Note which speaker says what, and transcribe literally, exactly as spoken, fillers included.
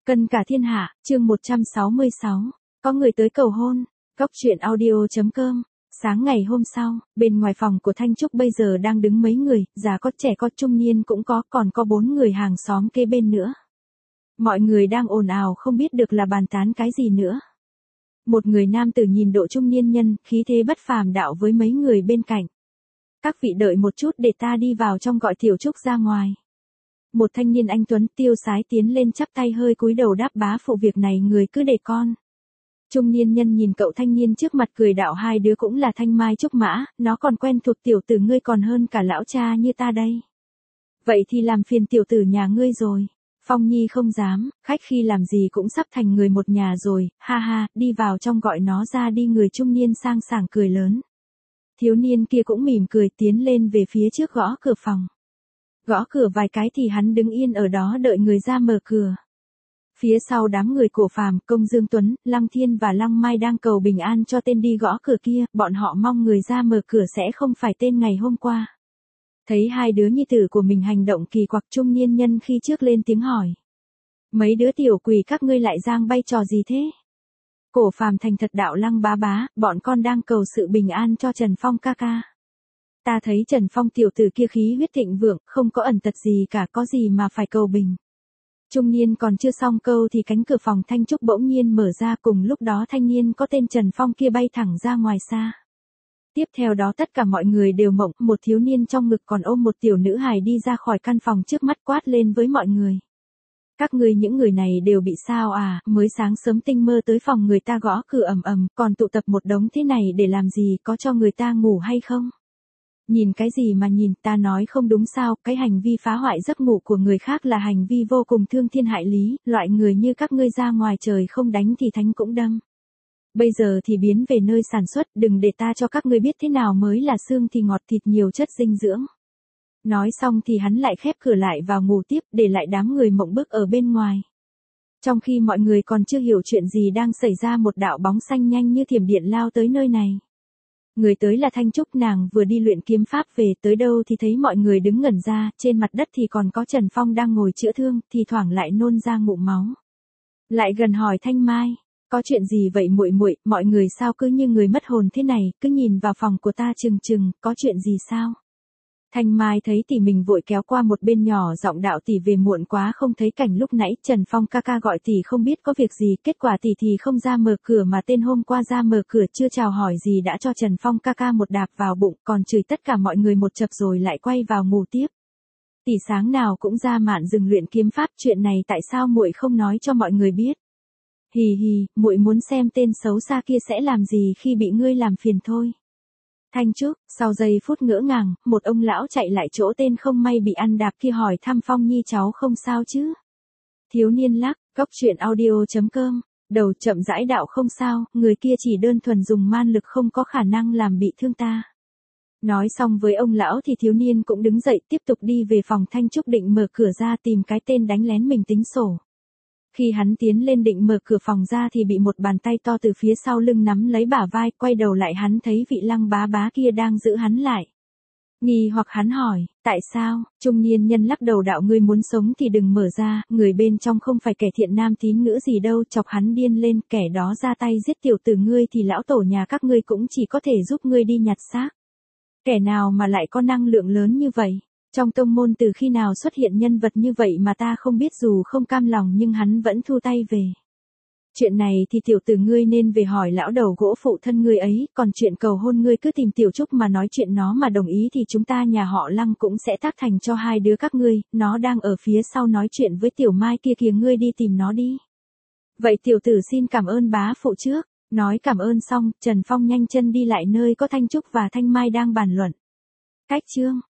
Speaker 1: Cân cả thiên hạ, chương một trăm sáu mươi sáu. Có người tới cầu hôn. Góc truyện audio.com. Sáng ngày hôm sau, bên ngoài phòng của Thanh Trúc bây giờ đang đứng mấy người, già có trẻ có trung niên cũng có, còn có bốn người hàng xóm kế bên nữa. Mọi người đang ồn ào không biết được là bàn tán cái gì nữa. Một người nam tử nhìn độ trung niên nhân, khí thế bất phàm đạo với mấy người bên cạnh. Các vị đợi một chút để ta đi vào trong gọi Tiểu Trúc ra ngoài. Một thanh niên anh tuấn tiêu sái tiến lên chắp tay hơi cúi đầu đáp bá phụ việc này người cứ để con. Trung niên nhân nhìn cậu thanh niên trước mặt cười đạo hai đứa cũng là thanh mai trúc mã, nó còn quen thuộc tiểu tử ngươi còn hơn cả lão cha như ta đây. Vậy thì làm phiền tiểu tử nhà ngươi rồi. Phong Nhi không dám, khách khi làm gì cũng sắp thành người một nhà rồi, ha ha, đi vào trong gọi nó ra đi. Người trung niên sang sảng cười lớn. Thiếu niên kia cũng mỉm cười tiến lên về phía trước gõ cửa phòng. Gõ cửa vài cái thì hắn đứng yên ở đó đợi người ra mở cửa. Phía sau đám người của Phàm, Công Dương Tuấn, Lăng Thiên và Lăng Mai đang cầu bình an cho tên đi gõ cửa kia, bọn họ mong người ra mở cửa sẽ không phải tên ngày hôm qua. Thấy hai đứa nhi tử của mình hành động kỳ quặc, trung niên nhân khi trước lên tiếng hỏi. Mấy đứa tiểu quỷ các ngươi lại giang bay trò gì thế? Cổ Phàm thành thật đạo Lăng bá bá, bọn con đang cầu sự bình an cho Trần Phong ca ca. Ta thấy Trần Phong tiểu tử kia khí huyết thịnh vượng, không có ẩn tật gì cả, có gì mà phải cầu bình. Trung niên còn chưa xong câu thì cánh cửa phòng Thanh Trúc bỗng nhiên mở ra, cùng lúc đó thanh niên có tên Trần Phong kia bay thẳng ra ngoài xa. Tiếp theo đó tất cả mọi người đều mộng, một thiếu niên trong ngực còn ôm một tiểu nữ hài đi ra khỏi căn phòng trước mắt quát lên với mọi người. Các ngươi những người này đều bị sao à, mới sáng sớm tinh mơ tới phòng người ta gõ cửa ầm ầm, còn tụ tập một đống thế này để làm gì, có cho người ta ngủ hay không? Nhìn cái gì mà nhìn, ta nói không đúng sao, cái hành vi phá hoại giấc ngủ của người khác là hành vi vô cùng thương thiên hại lý, loại người như các ngươi ra ngoài trời không đánh thì thánh cũng đâm. Bây giờ thì biến về nơi sản xuất, đừng để ta cho các ngươi biết thế nào mới là xương thì ngọt thịt nhiều chất dinh dưỡng. Nói xong thì hắn lại khép cửa lại vào ngủ tiếp, để lại đám người mộng bức ở bên ngoài. Trong khi mọi người còn chưa hiểu chuyện gì đang xảy ra, một đạo bóng xanh nhanh như thiểm điện lao tới nơi này. Người tới là Thanh Trúc, nàng vừa đi luyện kiếm pháp về, tới đâu thì thấy mọi người đứng ngẩn ra, trên mặt đất thì còn có Trần Phong đang ngồi chữa thương, thì thoảng lại nôn ra ngụm máu. Lại gần hỏi Thanh Mai, có chuyện gì vậy muội muội, mọi người sao cứ như người mất hồn thế này, cứ nhìn vào phòng của ta chừng chừng, có chuyện gì sao? Thanh Mai thấy tỷ mình vội kéo qua một bên nhỏ giọng đạo tỷ về muộn quá không thấy cảnh lúc nãy, Trần Phong ca ca gọi tỷ không biết có việc gì, kết quả tỷ thì không ra mở cửa mà tên hôm qua ra mở cửa chưa chào hỏi gì đã cho Trần Phong ca ca một đạp vào bụng, còn chửi tất cả mọi người một chập rồi lại quay vào ngủ tiếp. Tỷ sáng nào cũng ra mạn dừng luyện kiếm pháp, chuyện này tại sao muội không nói cho mọi người biết? Hì hì, muội muốn xem tên xấu xa kia sẽ làm gì khi bị ngươi làm phiền thôi. Thanh Trúc, sau giây phút ngỡ ngàng, một ông lão chạy lại chỗ tên không may bị ăn đạp kia hỏi thăm Phong Nhi cháu không sao chứ? Thiếu niên lắc, góc truyện audio.com, đầu chậm rãi đạo không sao, người kia chỉ đơn thuần dùng man lực không có khả năng làm bị thương ta. Nói xong với ông lão thì thiếu niên cũng đứng dậy tiếp tục đi về phòng Thanh Trúc định mở cửa ra tìm cái tên đánh lén mình tính sổ. Khi hắn tiến lên định mở cửa phòng ra thì bị một bàn tay to từ phía sau lưng nắm lấy bả vai, quay đầu lại hắn thấy vị Lăng bá bá kia đang giữ hắn lại. Nghi hoặc hắn hỏi, tại sao? Trung niên nhân lắc đầu đạo ngươi muốn sống thì đừng mở ra, người bên trong không phải kẻ thiện nam tín ngữ gì đâu, chọc hắn điên lên, kẻ đó ra tay giết tiểu tử ngươi thì lão tổ nhà các ngươi cũng chỉ có thể giúp ngươi đi nhặt xác. Kẻ nào mà lại có năng lượng lớn như vậy? Trong tông môn từ khi nào xuất hiện nhân vật như vậy mà ta không biết, dù không cam lòng nhưng hắn vẫn thu tay về. Chuyện này thì tiểu tử ngươi nên về hỏi lão đầu gỗ phụ thân ngươi ấy, còn chuyện cầu hôn ngươi cứ tìm Tiểu Trúc mà nói chuyện, nó mà đồng ý thì chúng ta nhà họ Lăng cũng sẽ tác thành cho hai đứa các ngươi, nó đang ở phía sau nói chuyện với Tiểu Mai kia kìa, ngươi đi tìm nó đi. Vậy tiểu tử xin cảm ơn bá phụ trước. Nói cảm ơn xong, Trần Phong nhanh chân đi lại nơi có Thanh Trúc và Thanh Mai đang bàn luận. Cách chương